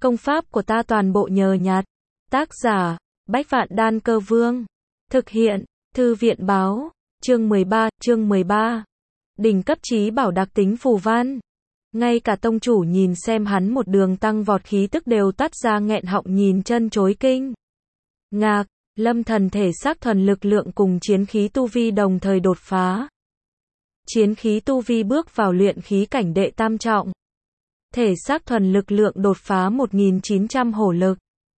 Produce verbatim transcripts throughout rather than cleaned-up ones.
Công pháp của ta toàn bộ nhờ nhặt. Tác giả, Bách Vạn Đan Cơ Vương. Thực hiện, Thư viện Báo. Chương mười ba, chương mười ba. Đỉnh cấp trí bảo đặc tính phù văn. Ngay cả tông chủ nhìn xem hắn một đường tăng vọt khí tức đều tắt ra nghẹn họng nhìn chân chối kinh. Ngạc, Lâm Thần thể xác thuần lực lượng cùng chiến khí tu vi đồng thời đột phá. Chiến khí tu vi bước vào luyện khí cảnh đệ tam trọng. Thể xác thuần lực lượng đột phá một nghìn chín trăm hổ lực.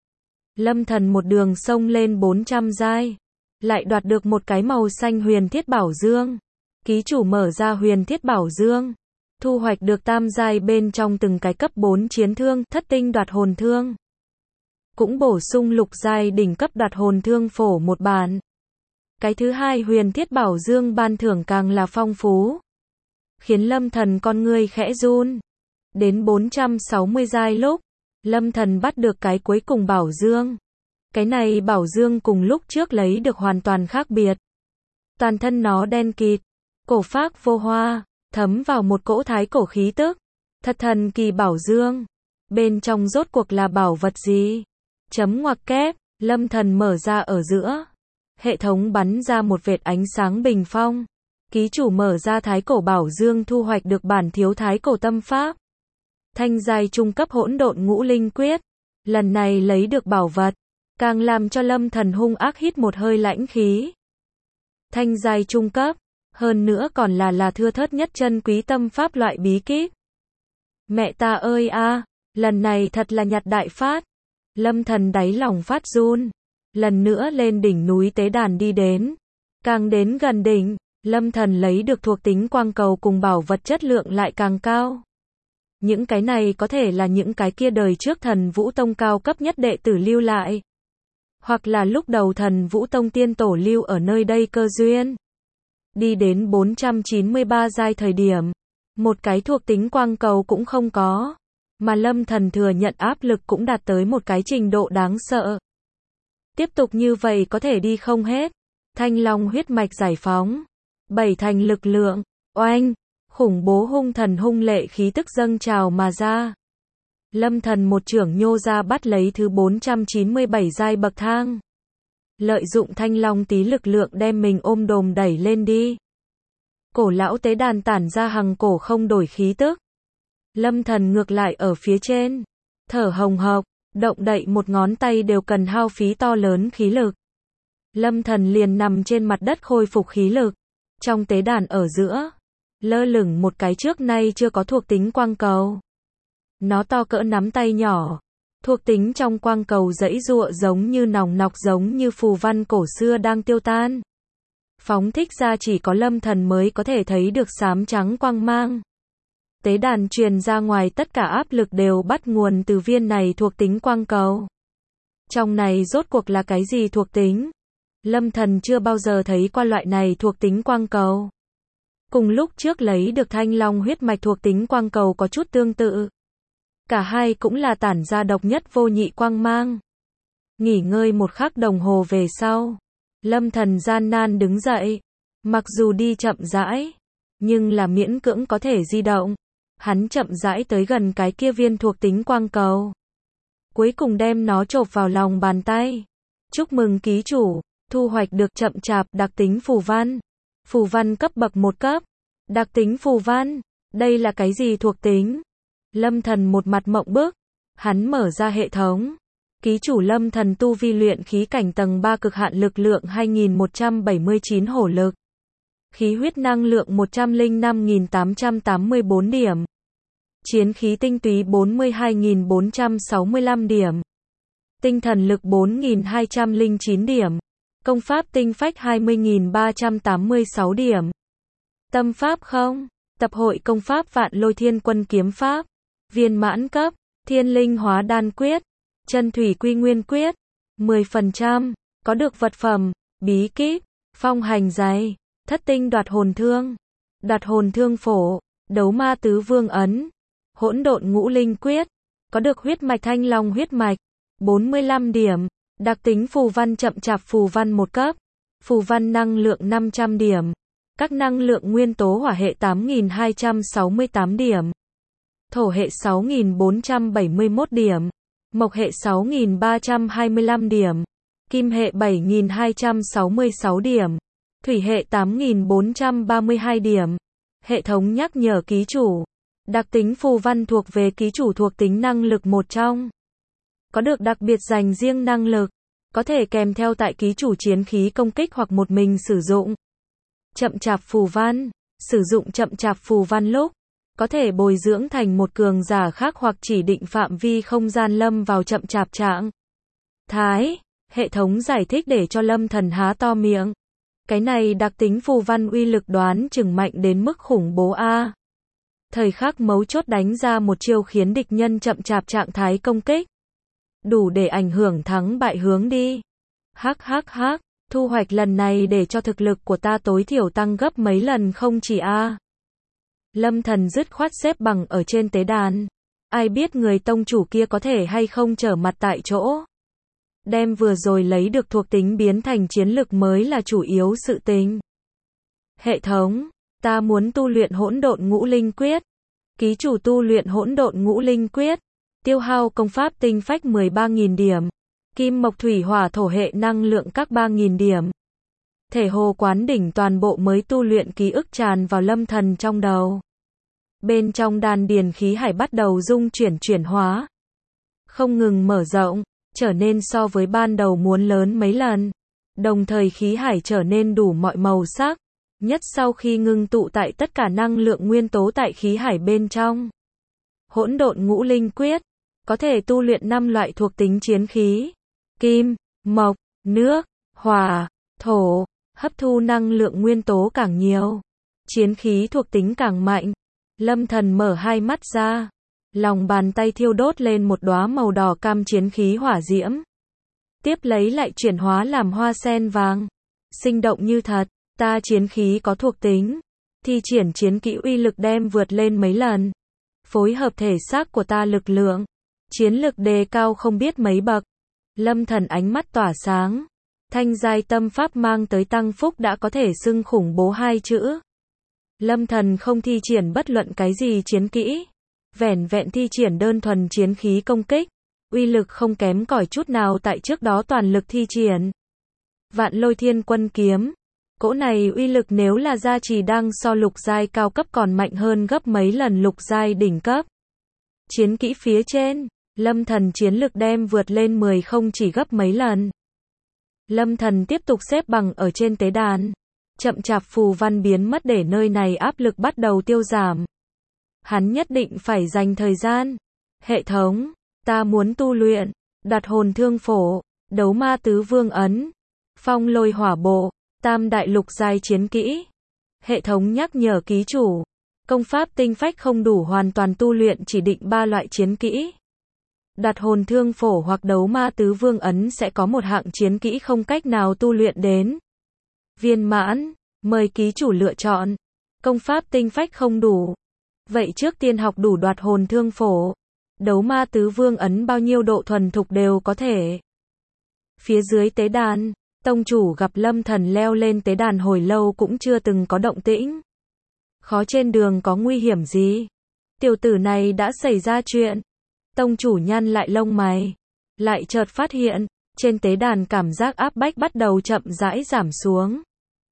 Lâm Thần một đường xông lên bốn trăm giai, lại đoạt được một cái màu xanh huyền thiết bảo dương. Ký chủ mở ra huyền thiết bảo dương, thu hoạch được tam giai bên trong từng cái cấp bốn chiến thương, thất tinh đoạt hồn thương. Cũng bổ sung lục giai đỉnh cấp đoạt hồn thương phổ một bản. Cái thứ hai huyền thiết bảo dương ban thưởng càng là phong phú, khiến Lâm Thần con ngươi khẽ run. Đến bốn trăm sáu mươi giai lúc, Lâm Thần bắt được cái cuối cùng bảo dương. Cái này bảo dương cùng lúc trước lấy được hoàn toàn khác biệt. Toàn thân nó đen kịt, cổ phác vô hoa, thấm vào một cỗ thái cổ khí tức. Thật thần kỳ bảo dương. Bên trong rốt cuộc là bảo vật gì? Chấm ngoặc kép, Lâm Thần mở ra ở giữa. Hệ thống bắn ra một vệt ánh sáng bình phong. Ký chủ mở ra thái cổ bảo dương thu hoạch được bản thiếu thái cổ tâm pháp. Thanh giai trung cấp hỗn độn ngũ linh quyết. Lần này lấy được bảo vật, càng làm cho Lâm Thần hung ác hít một hơi lãnh khí. Thanh giai trung cấp, hơn nữa còn là là thưa thớt nhất chân quý tâm pháp loại bí kíp. Mẹ ta ơi a, lần này thật là nhặt đại phát. Lâm Thần đáy lòng phát run. Lần nữa lên đỉnh núi tế đàn đi đến. Càng đến gần đỉnh, Lâm Thần lấy được thuộc tính quang cầu cùng bảo vật chất lượng lại càng cao. Những cái này có thể là những cái kia đời trước Thần Vũ Tông cao cấp nhất đệ tử lưu lại. Hoặc là lúc đầu Thần Vũ Tông tiên tổ lưu ở nơi đây cơ duyên. Đi đến bốn trăm chín mươi ba giai thời điểm, một cái thuộc tính quang cầu cũng không có. Mà Lâm Thần thừa nhận áp lực cũng đạt tới một cái trình độ đáng sợ. Tiếp tục như vậy có thể đi không hết. Thanh Long huyết mạch giải phóng. Bảy thành lực lượng. Oanh. Khủng bố hung thần hung lệ khí tức dâng trào mà ra. Lâm Thần một chưởng nhô ra bắt lấy thứ bốn trăm chín mươi bảy giai bậc thang. Lợi dụng Thanh Long tí lực lượng đem mình ôm đồm đẩy lên đi. Cổ lão tế đàn tản ra hằng cổ không đổi khí tức. Lâm Thần ngược lại ở phía trên. Thở hồng hộc, động đậy một ngón tay đều cần hao phí to lớn khí lực. Lâm Thần liền nằm trên mặt đất khôi phục khí lực. Trong tế đàn ở giữa, lơ lửng một cái trước nay chưa có thuộc tính quang cầu. Nó to cỡ nắm tay nhỏ. Thuộc tính trong quang cầu giãy giụa giống như nòng nọc, giống như phù văn cổ xưa đang tiêu tan. Phóng thích ra chỉ có Lâm Thần mới có thể thấy được xám trắng quang mang. Tế đàn truyền ra ngoài, tất cả áp lực đều bắt nguồn từ viên này thuộc tính quang cầu. Trong này rốt cuộc là cái gì thuộc tính? Lâm Thần chưa bao giờ thấy qua loại này thuộc tính quang cầu. Cùng lúc trước lấy được Thanh Long huyết mạch thuộc tính quang cầu có chút tương tự. Cả hai cũng là tản ra độc nhất vô nhị quang mang. Nghỉ ngơi một khắc đồng hồ về sau, Lâm Thần gian nan đứng dậy. Mặc dù đi chậm rãi, nhưng là miễn cưỡng có thể di động. Hắn chậm rãi tới gần cái kia viên thuộc tính quang cầu. Cuối cùng đem nó chộp vào lòng bàn tay. Chúc mừng ký chủ, thu hoạch được chậm chạp đặc tính phù văn. Phù văn cấp bậc một cấp. Đặc tính phù văn, đây là cái gì thuộc tính? Lâm Thần một mặt mộng bức. Hắn mở ra hệ thống. Ký chủ Lâm Thần tu vi luyện khí cảnh tầng ba, cực hạn lực lượng hai nghìn một trăm bảy mươi chín hổ lực. Khí huyết năng lượng một trăm lẻ năm nghìn tám trăm tám mươi bốn điểm. Chiến khí tinh túy bốn mươi hai nghìn bốn trăm sáu mươi lăm điểm. Tinh thần lực bốn nghìn hai trăm lẻ chín điểm. Công pháp tinh phách hai mươi nghìn ba trăm tám mươi sáu điểm. Tâm pháp không. Tập hội công pháp Vạn Lôi Thiên Quân kiếm pháp. Viên mãn cấp. Thiên linh hóa đan quyết. Chân thủy quy nguyên quyết. mười phần trăm. Có được vật phẩm. Bí kíp. Phong hành giày. Thất tinh đoạt hồn thương. Đoạt hồn thương phổ. Đấu ma tứ vương ấn. Hỗn độn ngũ linh quyết. Có được huyết mạch Thanh Long huyết mạch. bốn mươi lăm điểm. Đặc tính phù văn chậm chạp phù văn một cấp. Phù văn năng lượng năm trăm điểm. Các năng lượng nguyên tố hỏa hệ tám nghìn hai trăm sáu mươi tám điểm. Thổ hệ sáu nghìn bốn trăm bảy mươi mốt điểm. Mộc hệ sáu nghìn ba trăm hai mươi lăm điểm, Kim hệ bảy nghìn hai trăm sáu mươi sáu điểm, Thủy hệ tám nghìn bốn trăm ba mươi hai điểm. Hệ thống nhắc nhở ký chủ. Đặc tính phù văn thuộc về ký chủ thuộc tính năng lực một trong. Có được đặc biệt dành riêng năng lực. Có thể kèm theo tại ký chủ chiến khí công kích hoặc một mình sử dụng. Chậm chạp phù văn. Sử dụng chậm chạp phù văn lúc có thể bồi dưỡng thành một cường giả khác hoặc chỉ định phạm vi không gian lâm vào chậm chạp trạng thái. Hệ thống giải thích để cho Lâm Thần há to miệng. Cái này đặc tính phù văn uy lực đoán chừng mạnh đến mức khủng bố a. Thời khắc mấu chốt đánh ra một chiêu khiến địch nhân chậm chạp trạng thái công kích. Đủ để ảnh hưởng thắng bại hướng đi. Hắc hắc hắc, thu hoạch lần này để cho thực lực của ta tối thiểu tăng gấp mấy lần không chỉ a. Lâm Thần dứt khoát xếp bằng ở trên tế đàn. Ai biết người tông chủ kia có thể hay không trở mặt tại chỗ. Đem vừa rồi lấy được thuộc tính biến thành chiến lực mới là chủ yếu sự tình. Hệ thống, ta muốn tu luyện hỗn độn ngũ linh quyết. Ký chủ tu luyện hỗn độn ngũ linh quyết. Tiêu hao công pháp tinh phách mười ba nghìn điểm. Kim mộc thủy hỏa thổ hệ năng lượng các ba nghìn điểm. Thể hồ quán đỉnh toàn bộ mới tu luyện ký ức tràn vào Lâm Thần trong đầu. Bên trong đan điền khí hải bắt đầu dung chuyển chuyển hóa. Không ngừng mở rộng, trở nên so với ban đầu muốn lớn mấy lần. Đồng thời khí hải trở nên đủ mọi màu sắc. Nhất sau khi ngưng tụ tại tất cả năng lượng nguyên tố tại khí hải bên trong. Hỗn độn ngũ linh quyết. Có thể tu luyện năm loại thuộc tính chiến khí. Kim, mộc, nước, hỏa, thổ. Hấp thu năng lượng nguyên tố càng nhiều. Chiến khí thuộc tính càng mạnh. Lâm Thần mở hai mắt ra. Lòng bàn tay thiêu đốt lên một đóa màu đỏ cam chiến khí hỏa diễm. Tiếp lấy lại chuyển hóa làm hoa sen vàng. Sinh động như thật, ta chiến khí có thuộc tính. Thi triển chiến kỹ uy lực đem vượt lên mấy lần. Phối hợp thể xác của ta lực lượng. Chiến lực đề cao không biết mấy bậc. Lâm Thần ánh mắt tỏa sáng. Thanh giai tâm pháp mang tới tăng phúc đã có thể xưng khủng bố hai chữ. Lâm Thần không thi triển bất luận cái gì chiến kỹ. Vẻn vẹn thi triển đơn thuần chiến khí công kích. Uy lực không kém cỏi chút nào tại trước đó toàn lực thi triển. Vạn lôi thiên quân kiếm. Cỗ này uy lực nếu là gia trì đang so lục giai cao cấp còn mạnh hơn gấp mấy lần lục giai đỉnh cấp. Chiến kỹ phía trên. Lâm Thần chiến lực đem vượt lên mười không chỉ gấp mấy lần. Lâm Thần tiếp tục xếp bằng ở trên tế đàn. Chậm chạp phù văn biến mất để nơi này áp lực bắt đầu tiêu giảm. Hắn nhất định phải dành thời gian. Hệ thống, ta muốn tu luyện. Đặt hồn thương phổ. Đấu ma tứ vương ấn. Phong lôi hỏa bộ. Tam đại lục giai chiến kỹ. Hệ thống nhắc nhở ký chủ. Công pháp tinh phách không đủ hoàn toàn tu luyện chỉ định ba loại chiến kỹ. Đặt hồn thương phổ hoặc đấu ma tứ vương ấn sẽ có một hạng chiến kỹ không cách nào tu luyện đến viên mãn, mời ký chủ lựa chọn. Công pháp tinh phách không đủ. Vậy trước tiên học đủ đoạt hồn thương phổ. Đấu ma tứ vương ấn bao nhiêu độ thuần thục đều có thể. Phía dưới tế đàn, tông chủ gặp Lâm Thần leo lên tế đàn hồi lâu cũng chưa từng có động tĩnh. Khó trên đường có nguy hiểm gì? Tiểu tử này đã xảy ra chuyện. Tông chủ nhăn lại lông mày. Lại chợt phát hiện, trên tế đàn cảm giác áp bách bắt đầu chậm rãi giảm xuống.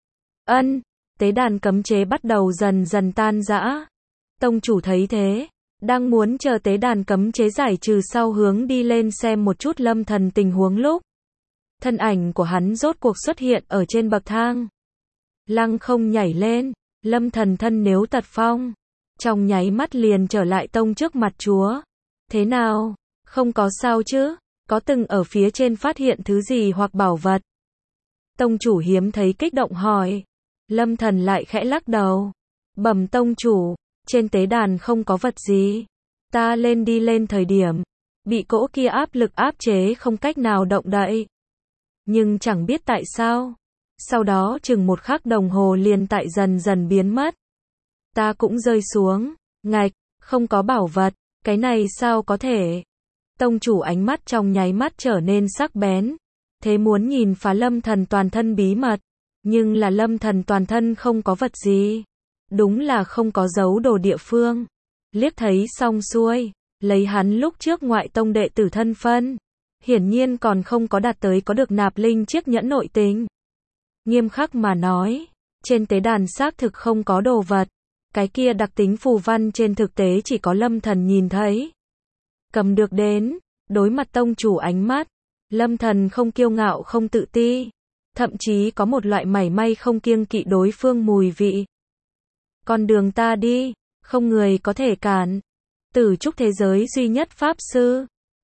Ân, tế đàn cấm chế bắt đầu dần dần tan rã. Tông chủ thấy thế, đang muốn chờ tế đàn cấm chế giải trừ sau hướng đi lên xem một chút Lâm Thần tình huống lúc. Thân ảnh của hắn rốt cuộc xuất hiện ở trên bậc thang. Lăng không nhảy lên, Lâm Thần thân nếu tật phong. Trong nháy mắt liền trở lại tông trước mặt chúa. Thế nào? Không có sao chứ? Có từng ở phía trên phát hiện thứ gì hoặc bảo vật? Tông chủ hiếm thấy kích động hỏi. Lâm Thần lại khẽ lắc đầu. Bẩm tông chủ, trên tế đàn không có vật gì. Ta lên đi lên thời điểm, bị cỗ kia áp lực áp chế không cách nào động đậy. Nhưng chẳng biết tại sao. Sau đó chừng một khắc đồng hồ liền tại dần dần biến mất. Ta cũng rơi xuống. Ngạch, không có bảo vật. Cái này sao có thể? Tông chủ ánh mắt trong nháy mắt trở nên sắc bén. Thế muốn nhìn phá Lâm Thần toàn thân bí mật. Nhưng là Lâm Thần toàn thân không có vật gì. Đúng là không có dấu đồ địa phương. Liếc thấy xong xuôi. Lấy hắn lúc trước ngoại tông đệ tử thân phân, hiển nhiên còn không có đạt tới có được nạp linh chiếc nhẫn nội tình. Nghiêm khắc mà nói, trên tế đàn xác thực không có đồ vật. Cái kia đặc tính phù văn trên thực tế chỉ có Lâm Thần nhìn thấy. Cầm được đến, đối mặt tông chủ ánh mắt, Lâm Thần không kiêu ngạo không tự ti, thậm chí có một loại mảy may không kiêng kỵ đối phương mùi vị. Con đường ta đi, không người có thể cản. Tử trúc thế giới duy nhất pháp sư,